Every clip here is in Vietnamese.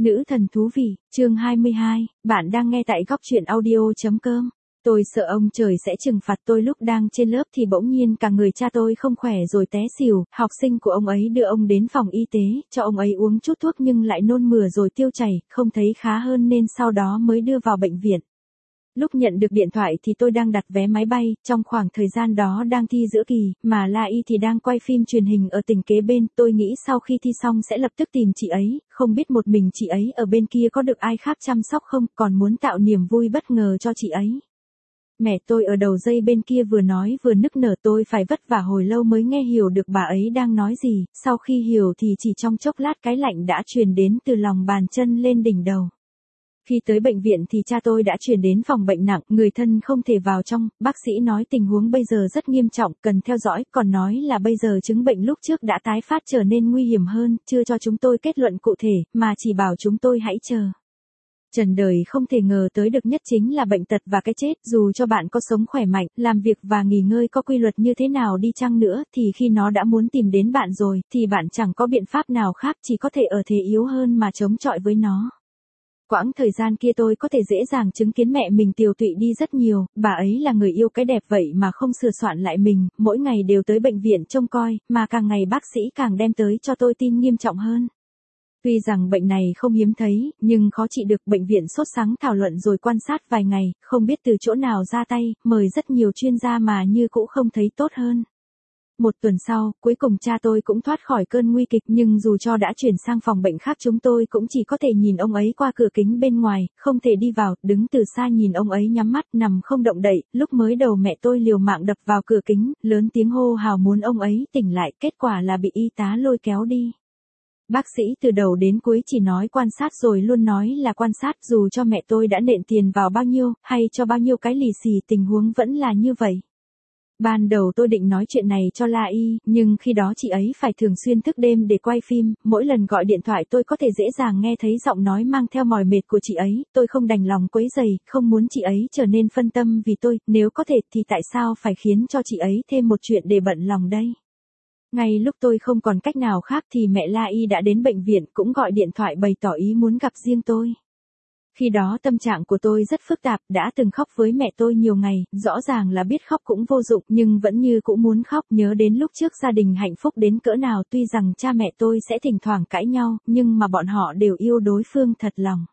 Nữ thần thú vị, chương 22, bạn đang nghe tại góc truyện audio.com. Tôi sợ ông trời sẽ trừng phạt tôi lúc đang trên lớp thì bỗng nhiên cả người cha tôi không khỏe rồi té xỉu, học sinh của ông ấy đưa ông đến phòng y tế, cho ông ấy uống chút thuốc nhưng lại nôn mửa rồi tiêu chảy, không thấy khá hơn nên sau đó mới đưa vào bệnh viện. Lúc nhận được điện thoại thì tôi đang đặt vé máy bay, trong khoảng thời gian đó đang thi giữa kỳ, mà La Y thì đang quay phim truyền hình ở tỉnh kế bên, tôi nghĩ sau khi thi xong sẽ lập tức tìm chị ấy, không biết một mình chị ấy ở bên kia có được ai khác chăm sóc không, còn muốn tạo niềm vui bất ngờ cho chị ấy. Mẹ tôi ở đầu dây bên kia vừa nói vừa nức nở, tôi phải vất vả hồi lâu mới nghe hiểu được bà ấy đang nói gì, sau khi hiểu thì chỉ trong chốc lát cái lạnh đã truyền đến từ lòng bàn chân lên đỉnh đầu. Khi tới bệnh viện thì cha tôi đã chuyển đến phòng bệnh nặng, người thân không thể vào trong, bác sĩ nói tình huống bây giờ rất nghiêm trọng, cần theo dõi, còn nói là bây giờ chứng bệnh lúc trước đã tái phát trở nên nguy hiểm hơn, chưa cho chúng tôi kết luận cụ thể, mà chỉ bảo chúng tôi hãy chờ. Trần đời không thể ngờ tới được nhất chính là bệnh tật và cái chết, dù cho bạn có sống khỏe mạnh, làm việc và nghỉ ngơi có quy luật như thế nào đi chăng nữa, thì khi nó đã muốn tìm đến bạn rồi, thì bạn chẳng có biện pháp nào khác, chỉ có thể ở thế yếu hơn mà chống chọi với nó. Quãng thời gian kia tôi có thể dễ dàng chứng kiến mẹ mình tiều tụy đi rất nhiều, bà ấy là người yêu cái đẹp vậy mà không sửa soạn lại mình, mỗi ngày đều tới bệnh viện trông coi, mà càng ngày bác sĩ càng đem tới cho tôi tin nghiêm trọng hơn. Tuy rằng bệnh này không hiếm thấy, nhưng khó trị được, bệnh viện sốt sắng thảo luận rồi quan sát vài ngày, không biết từ chỗ nào ra tay, mời rất nhiều chuyên gia mà như cũng không thấy tốt hơn. Một tuần sau, cuối cùng cha tôi cũng thoát khỏi cơn nguy kịch, nhưng dù cho đã chuyển sang phòng bệnh khác chúng tôi cũng chỉ có thể nhìn ông ấy qua cửa kính bên ngoài, không thể đi vào, đứng từ xa nhìn ông ấy nhắm mắt nằm không động đậy, lúc mới đầu mẹ tôi liều mạng đập vào cửa kính, lớn tiếng hô hào muốn ông ấy tỉnh lại, kết quả là bị y tá lôi kéo đi. Bác sĩ từ đầu đến cuối chỉ nói quan sát rồi luôn nói là quan sát, dù cho mẹ tôi đã nện tiền vào bao nhiêu, hay cho bao nhiêu cái lì xì, tình huống vẫn là như vậy. Ban đầu tôi định nói chuyện này cho La Y, nhưng khi đó chị ấy phải thường xuyên thức đêm để quay phim, mỗi lần gọi điện thoại tôi có thể dễ dàng nghe thấy giọng nói mang theo mỏi mệt của chị ấy, tôi không đành lòng quấy rầy, không muốn chị ấy trở nên phân tâm vì tôi, nếu có thể thì tại sao phải khiến cho chị ấy thêm một chuyện để bận lòng đây. Ngay lúc tôi không còn cách nào khác thì mẹ La Y đã đến bệnh viện, cũng gọi điện thoại bày tỏ ý muốn gặp riêng tôi. Khi đó tâm trạng của tôi rất phức tạp, đã từng khóc với mẹ tôi nhiều ngày, rõ ràng là biết khóc cũng vô dụng nhưng vẫn như cũng muốn khóc, nhớ đến lúc trước gia đình hạnh phúc đến cỡ nào, tuy rằng cha mẹ tôi sẽ thỉnh thoảng cãi nhau, nhưng mà bọn họ đều yêu đối phương thật lòng.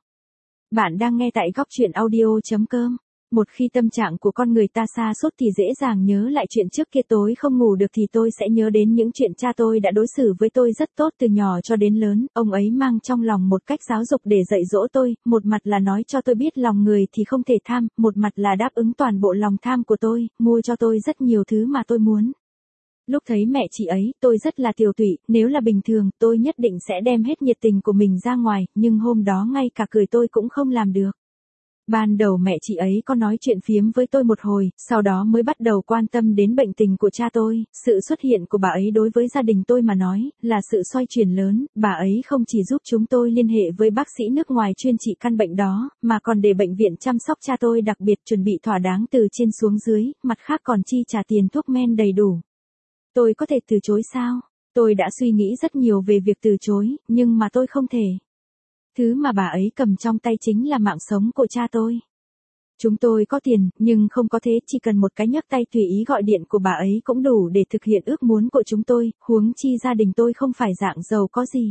Bạn đang nghe tại góc truyện audio.com. Một khi tâm trạng của con người ta sa sút thì dễ dàng nhớ lại chuyện trước kia, tối không ngủ được thì tôi sẽ nhớ đến những chuyện cha tôi đã đối xử với tôi rất tốt từ nhỏ cho đến lớn, ông ấy mang trong lòng một cách giáo dục để dạy dỗ tôi, một mặt là nói cho tôi biết lòng người thì không thể tham, một mặt là đáp ứng toàn bộ lòng tham của tôi, mua cho tôi rất nhiều thứ mà tôi muốn. Lúc thấy mẹ chị ấy, tôi rất là tiều tụy, nếu là bình thường, tôi nhất định sẽ đem hết nhiệt tình của mình ra ngoài, nhưng hôm đó ngay cả cười tôi cũng không làm được. Ban đầu mẹ chị ấy có nói chuyện phiếm với tôi một hồi, sau đó mới bắt đầu quan tâm đến bệnh tình của cha tôi, sự xuất hiện của bà ấy đối với gia đình tôi mà nói, là sự xoay chuyển lớn, bà ấy không chỉ giúp chúng tôi liên hệ với bác sĩ nước ngoài chuyên trị căn bệnh đó, mà còn để bệnh viện chăm sóc cha tôi đặc biệt chuẩn bị thỏa đáng từ trên xuống dưới, mặt khác còn chi trả tiền thuốc men đầy đủ. Tôi có thể từ chối sao? Tôi đã suy nghĩ rất nhiều về việc từ chối, nhưng mà tôi không thể. Thứ mà bà ấy cầm trong tay chính là mạng sống của cha tôi. Chúng tôi có tiền, nhưng không có thế, chỉ cần một cái nhấc tay tùy ý gọi điện của bà ấy cũng đủ để thực hiện ước muốn của chúng tôi, huống chi gia đình tôi không phải dạng giàu có gì.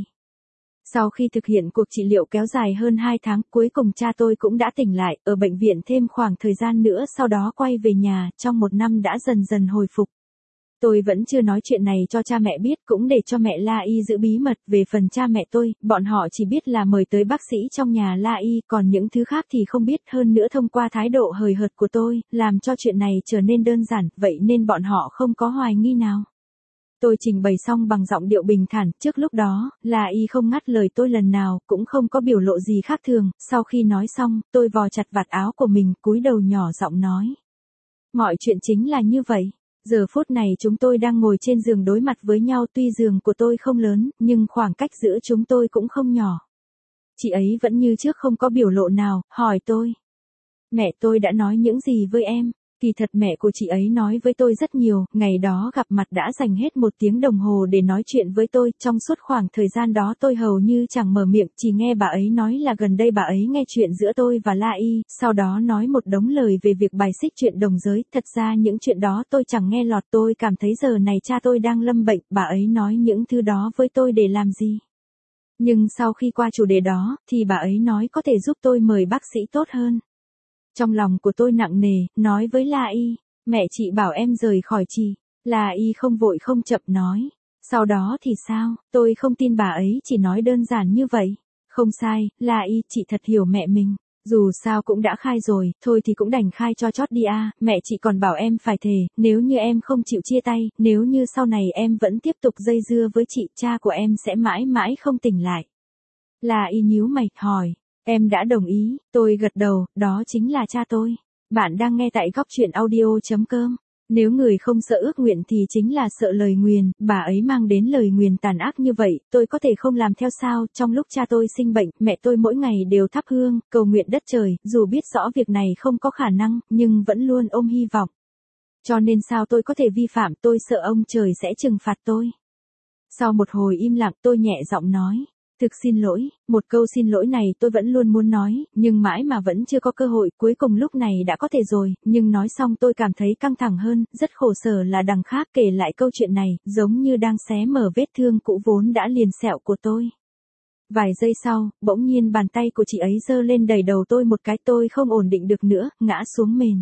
Sau khi thực hiện cuộc trị liệu kéo dài hơn 2 tháng, cuối cùng cha tôi cũng đã tỉnh lại, ở bệnh viện thêm khoảng thời gian nữa sau đó quay về nhà, trong 1 năm đã dần dần hồi phục. Tôi vẫn chưa nói chuyện này cho cha mẹ biết, cũng để cho mẹ La Y giữ bí mật. Về phần cha mẹ tôi, bọn họ chỉ biết là mời tới bác sĩ trong nhà La Y, còn những thứ khác thì không biết, hơn nữa thông qua thái độ hời hợt của tôi, làm cho chuyện này trở nên đơn giản, vậy nên bọn họ không có hoài nghi nào. Tôi trình bày xong bằng giọng điệu bình thản, trước lúc đó, La Y không ngắt lời tôi lần nào, cũng không có biểu lộ gì khác thường, sau khi nói xong, tôi vò chặt vạt áo của mình, cúi đầu nhỏ giọng nói. Mọi chuyện chính là như vậy. Giờ phút này chúng tôi đang ngồi trên giường đối mặt với nhau, tuy giường của tôi không lớn, nhưng khoảng cách giữa chúng tôi cũng không nhỏ. Chị ấy vẫn như trước không có biểu lộ nào, hỏi tôi. Mẹ tôi đã nói những gì với em? Kỳ thật mẹ của chị ấy nói với tôi rất nhiều, ngày đó gặp mặt đã dành hết 1 tiếng đồng hồ để nói chuyện với tôi, trong suốt khoảng thời gian đó tôi hầu như chẳng mở miệng, chỉ nghe bà ấy nói là gần đây bà ấy nghe chuyện giữa tôi và La Y, sau đó nói một đống lời về việc bài xích chuyện đồng giới, thật ra những chuyện đó tôi chẳng nghe lọt, tôi cảm thấy giờ này cha tôi đang lâm bệnh, bà ấy nói những thứ đó với tôi để làm gì. Nhưng sau khi qua chủ đề đó, thì bà ấy nói có thể giúp tôi mời bác sĩ tốt hơn. Trong lòng của tôi nặng nề, nói với La Y, mẹ chị bảo em rời khỏi chị. La Y không vội không chậm nói. Sau đó thì sao, tôi không tin bà ấy chỉ nói đơn giản như vậy. Không sai, La Y, chị thật hiểu mẹ mình. Dù sao cũng đã khai rồi, thôi thì cũng đành khai cho chót đi a. Mẹ chị còn bảo em phải thề, nếu như em không chịu chia tay, nếu như sau này em vẫn tiếp tục dây dưa với chị, cha của em sẽ mãi mãi không tỉnh lại. La Y nhíu mày, hỏi. Em đã đồng ý, tôi gật đầu, đó chính là cha tôi. Bạn đang nghe tại góc truyện audio.com. Nếu người không sợ ước nguyện thì chính là sợ lời nguyền, bà ấy mang đến lời nguyền tàn ác như vậy, tôi có thể không làm theo sao, trong lúc cha tôi sinh bệnh, mẹ tôi mỗi ngày đều thắp hương, cầu nguyện đất trời, dù biết rõ việc này không có khả năng, nhưng vẫn luôn ôm hy vọng. Cho nên sao tôi có thể vi phạm, tôi sợ ông trời sẽ trừng phạt tôi. Sau một hồi im lặng tôi nhẹ giọng nói. Thực xin lỗi, một câu xin lỗi này tôi vẫn luôn muốn nói, nhưng mãi mà vẫn chưa có cơ hội, cuối cùng lúc này đã có thể rồi, nhưng nói xong tôi cảm thấy căng thẳng hơn, rất khổ sở là đằng khác kể lại câu chuyện này, giống như đang xé mở vết thương cũ vốn đã liền sẹo của tôi. Vài giây sau, bỗng nhiên bàn tay của chị ấy giơ lên đẩy đầu tôi một cái, tôi không ổn định được nữa, ngã xuống mền.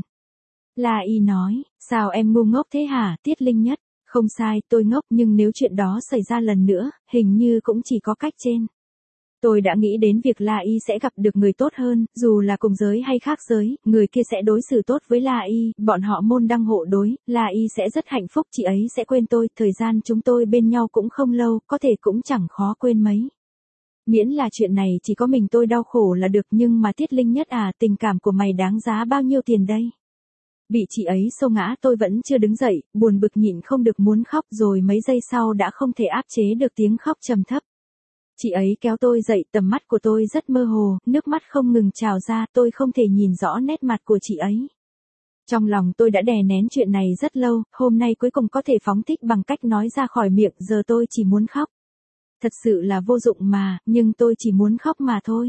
La Y nói, sao em ngu ngốc thế hả, Tiết Linh Nhất? Không sai, tôi ngốc, nhưng nếu chuyện đó xảy ra lần nữa, hình như cũng chỉ có cách trên. Tôi đã nghĩ đến việc La Y sẽ gặp được người tốt hơn, dù là cùng giới hay khác giới, người kia sẽ đối xử tốt với La Y, bọn họ môn đăng hộ đối, La Y sẽ rất hạnh phúc, chị ấy sẽ quên tôi, thời gian chúng tôi bên nhau cũng không lâu, có thể cũng chẳng khó quên mấy. Miễn là chuyện này chỉ có mình tôi đau khổ là được, nhưng mà Tiết Linh Nhất à, tình cảm của mày đáng giá bao nhiêu tiền đây? Bị chị ấy xô ngã tôi vẫn chưa đứng dậy, buồn bực nhịn không được muốn khóc, rồi mấy giây sau đã không thể áp chế được tiếng khóc trầm thấp. Chị ấy kéo tôi dậy, tầm mắt của tôi rất mơ hồ, nước mắt không ngừng trào ra, tôi không thể nhìn rõ nét mặt của chị ấy. Trong lòng tôi đã đè nén chuyện này rất lâu, hôm nay cuối cùng có thể phóng thích bằng cách nói ra khỏi miệng, giờ tôi chỉ muốn khóc. Thật sự là vô dụng mà, nhưng tôi chỉ muốn khóc mà thôi.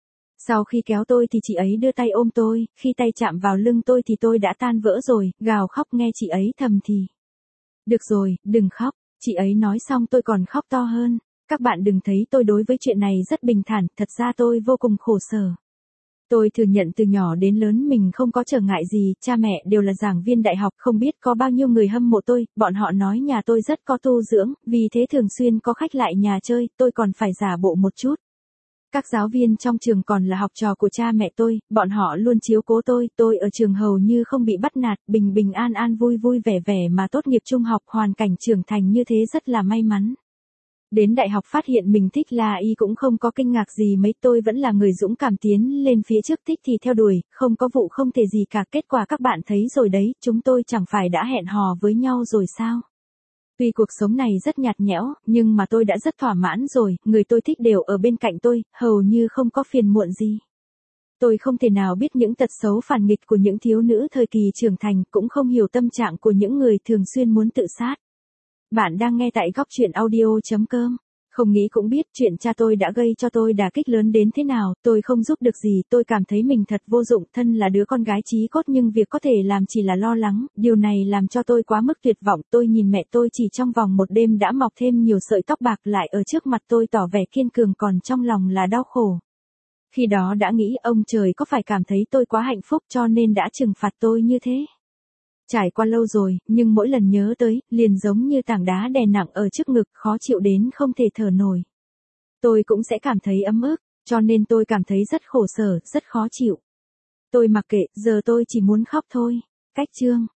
Sau khi kéo tôi thì chị ấy đưa tay ôm tôi, khi tay chạm vào lưng tôi thì tôi đã tan vỡ rồi, gào khóc nghe chị ấy thầm thì. Được rồi, đừng khóc, chị ấy nói xong tôi còn khóc to hơn. Các bạn đừng thấy tôi đối với chuyện này rất bình thản, thật ra tôi vô cùng khổ sở. Tôi thừa nhận từ nhỏ đến lớn mình không có trở ngại gì, cha mẹ đều là giảng viên đại học, không biết có bao nhiêu người hâm mộ tôi, bọn họ nói nhà tôi rất có tu dưỡng, vì thế thường xuyên có khách lại nhà chơi, tôi còn phải giả bộ một chút. Các giáo viên trong trường còn là học trò của cha mẹ tôi, bọn họ luôn chiếu cố tôi ở trường hầu như không bị bắt nạt, bình bình an an vui vui vẻ vẻ mà tốt nghiệp trung học, hoàn cảnh trưởng thành như thế rất là may mắn. Đến đại học phát hiện mình thích La Y cũng không có kinh ngạc gì mấy, tôi vẫn là người dũng cảm tiến lên phía trước, thích thì theo đuổi, không có vụ không thể gì cả, kết quả các bạn thấy rồi đấy, chúng tôi chẳng phải đã hẹn hò với nhau rồi sao? Tuy cuộc sống này rất nhạt nhẽo, nhưng mà tôi đã rất thỏa mãn rồi, người tôi thích đều ở bên cạnh tôi, hầu như không có phiền muộn gì. Tôi không thể nào biết những tật xấu phản nghịch của những thiếu nữ thời kỳ trưởng thành, cũng không hiểu tâm trạng của những người thường xuyên muốn tự sát. Bạn đang nghe tại góc truyện audio.com. Không nghĩ cũng biết chuyện cha tôi đã gây cho tôi đả kích lớn đến thế nào, tôi không giúp được gì, tôi cảm thấy mình thật vô dụng, thân là đứa con gái chí cốt nhưng việc có thể làm chỉ là lo lắng, điều này làm cho tôi quá mức tuyệt vọng, tôi nhìn mẹ tôi chỉ trong vòng một đêm đã mọc thêm nhiều sợi tóc bạc lại ở trước mặt tôi tỏ vẻ kiên cường còn trong lòng là đau khổ. Khi đó đã nghĩ ông trời có phải cảm thấy tôi quá hạnh phúc cho nên đã trừng phạt tôi như thế. Trải qua lâu rồi, nhưng mỗi lần nhớ tới, liền giống như tảng đá đè nặng ở trước ngực, khó chịu đến không thể thở nổi. Tôi cũng sẽ cảm thấy ấm ức, cho nên tôi cảm thấy rất khổ sở, rất khó chịu. Tôi mặc kệ, giờ tôi chỉ muốn khóc thôi. Cách chương